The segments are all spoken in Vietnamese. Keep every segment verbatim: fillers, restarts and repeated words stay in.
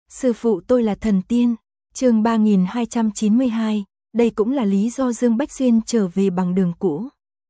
Sư phụ tôi là thần tiên. Chương ba nghìn hai trăm chín mươi hai, đây cũng là lý do Dương Bách Xuyên trở về bằng đường cũ.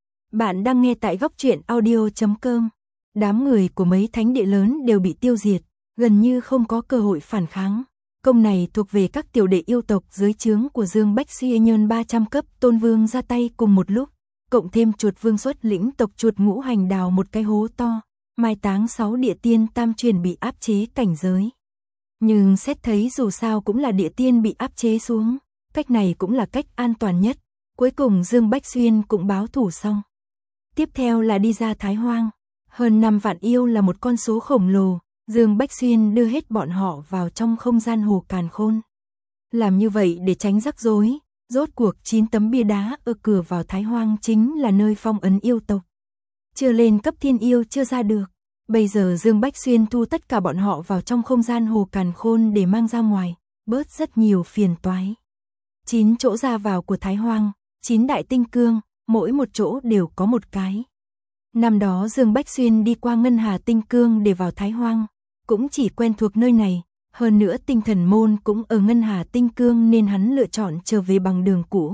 Bạn đang nghe tại góc truyện audio chấm com. Đám người của mấy thánh địa lớn đều bị tiêu diệt, gần như không có cơ hội phản kháng. Công này thuộc về các tiểu đệ yêu tộc dưới trướng của Dương Bách Xuyên nhân ba trăm cấp tôn vương ra tay cùng một lúc, cộng thêm chuột vương xuất lĩnh tộc chuột ngũ hành đào một cái hố to, mai táng sáu địa tiên tam truyền bị áp chế cảnh giới. Nhưng xét thấy dù sao cũng là địa tiên bị áp chế xuống, cách này cũng là cách an toàn nhất. Cuối cùng Dương Bách Xuyên cũng báo thủ xong. Tiếp theo là đi ra Thái Hoang. Hơn năm vạn yêu là một con số khổng lồ, Dương Bách Xuyên đưa hết bọn họ vào trong không gian hồ càn khôn. Làm như vậy để tránh rắc rối, rốt cuộc chín tấm bia đá ở cửa vào Thái Hoang chính là nơi phong ấn yêu tộc. Chưa lên cấp thiên yêu chưa ra được. Bây giờ Dương Bách Xuyên thu tất cả bọn họ vào trong không gian hồ càn khôn để mang ra ngoài, bớt rất nhiều phiền toái. Chín chỗ ra vào của Thái Hoang, chín đại tinh cương, mỗi một chỗ đều có một cái. Năm đó Dương Bách Xuyên đi qua Ngân Hà Tinh Cương để vào Thái Hoang, cũng chỉ quen thuộc nơi này, hơn nữa tinh thần môn cũng ở Ngân Hà Tinh Cương nên hắn lựa chọn trở về bằng đường cũ.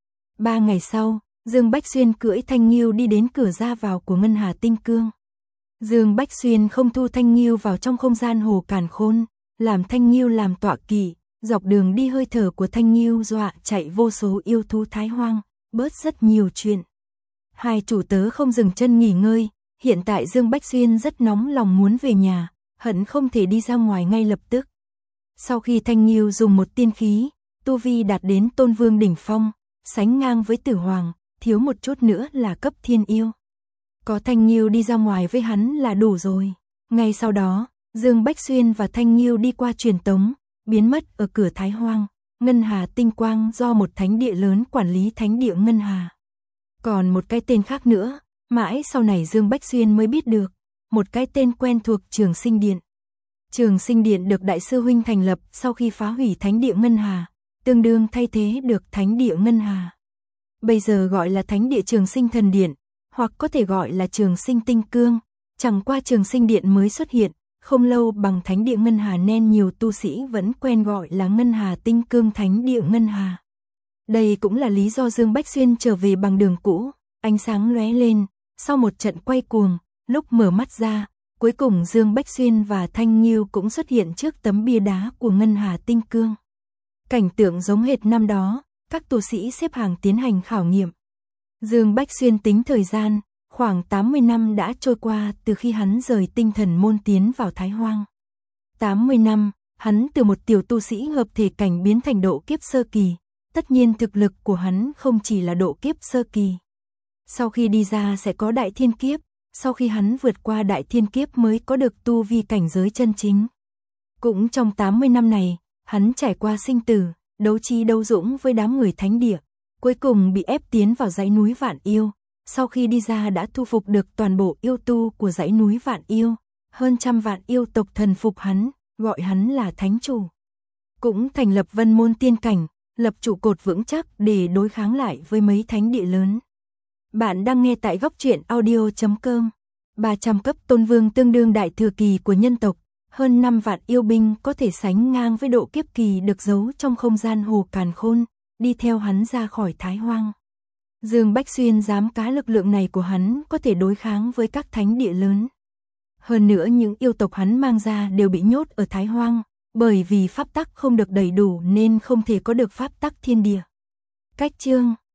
Ba ngày sau, Dương Bách Xuyên cưỡi Thanh Nghiêu đi đến cửa ra vào của Ngân Hà Tinh Cương. Dương Bách Xuyên không thu Thanh Nghiêu vào trong không gian hồ càn khôn, làm Thanh Nghiêu làm tọa kỵ, dọc đường đi hơi thở của Thanh Nghiêu dọa chạy vô số yêu thú Thái Hoang, bớt rất nhiều chuyện. Hai chủ tớ không dừng chân nghỉ ngơi, hiện tại Dương Bách Xuyên rất nóng lòng muốn về nhà, hận không thể đi ra ngoài ngay lập tức. Sau khi Thanh Nghiêu dùng một tiên khí, tu vi đạt đến tôn vương đỉnh phong, sánh ngang với Tử Hoàng, thiếu một chút nữa là cấp thiên yêu. Có Thanh Nghiêu đi ra ngoài với hắn là đủ rồi. Ngay sau đó, Dương Bách Xuyên và Thanh Nghiêu đi qua truyền tống, biến mất ở cửa Thái Hoang. Ngân Hà Tinh Quang do một thánh địa lớn quản lý thánh địa Ngân Hà. Còn một cái tên khác nữa, mãi sau này Dương Bách Xuyên mới biết được, một cái tên quen thuộc Trường Sinh Điện. Trường Sinh Điện được Đại sư huynh thành lập sau khi phá hủy thánh địa Ngân Hà, tương đương thay thế được thánh địa Ngân Hà. Bây giờ gọi là thánh địa Trường Sinh Thần Điện, hoặc có thể gọi là Trường Sinh Tinh Cương, chẳng qua Trường Sinh Điện mới xuất hiện, không lâu bằng thánh địa Ngân Hà nên nhiều tu sĩ vẫn quen gọi là Ngân Hà Tinh Cương thánh địa Ngân Hà. Đây cũng là lý do Dương Bách Xuyên trở về bằng đường cũ, ánh sáng lóe lên, sau một trận quay cuồng, lúc mở mắt ra, cuối cùng Dương Bách Xuyên và Thanh Nghiêu cũng xuất hiện trước tấm bia đá của Ngân Hà Tinh Cương. Cảnh tượng giống hệt năm đó, các tu sĩ xếp hàng tiến hành khảo nghiệm. Dương Bách Xuyên tính thời gian, khoảng tám mươi năm đã trôi qua từ khi hắn rời tinh thần môn tiến vào Thái Hoang. tám mươi năm, hắn từ một tiểu tu sĩ hợp thể cảnh biến thành độ kiếp sơ kỳ, tất nhiên thực lực của hắn không chỉ là độ kiếp sơ kỳ. Sau khi đi ra sẽ có đại thiên kiếp, sau khi hắn vượt qua đại thiên kiếp mới có được tu vi cảnh giới chân chính. Cũng trong tám mươi năm này, hắn trải qua sinh tử, đấu trí đấu dũng với đám người thánh địa, cuối cùng bị ép tiến vào dãy núi Vạn Yêu. Sau khi đi ra đã thu phục được toàn bộ yêu tu của dãy núi Vạn Yêu, hơn trăm vạn yêu tộc thần phục hắn, gọi hắn là thánh chủ. Cũng thành lập Vân Môn tiên cảnh, lập trụ cột vững chắc để đối kháng lại với mấy thánh địa lớn. Bạn đang nghe tại góc truyện audio chấm com. ba trăm cấp tôn vương tương đương đại thừa kỳ của nhân tộc, hơn năm vạn yêu binh có thể sánh ngang với độ kiếp kỳ được giấu trong không gian hồ càn khôn, đi theo hắn ra khỏi Thái Hoang. Dương Bách Xuyên dám cá lực lượng này của hắn có thể đối kháng với các thánh địa lớn. Hơn nữa những yêu tộc hắn mang ra đều bị nhốt ở Thái Hoang, bởi vì pháp tắc không được đầy đủ nên không thể có được pháp tắc thiên địa. Cách chương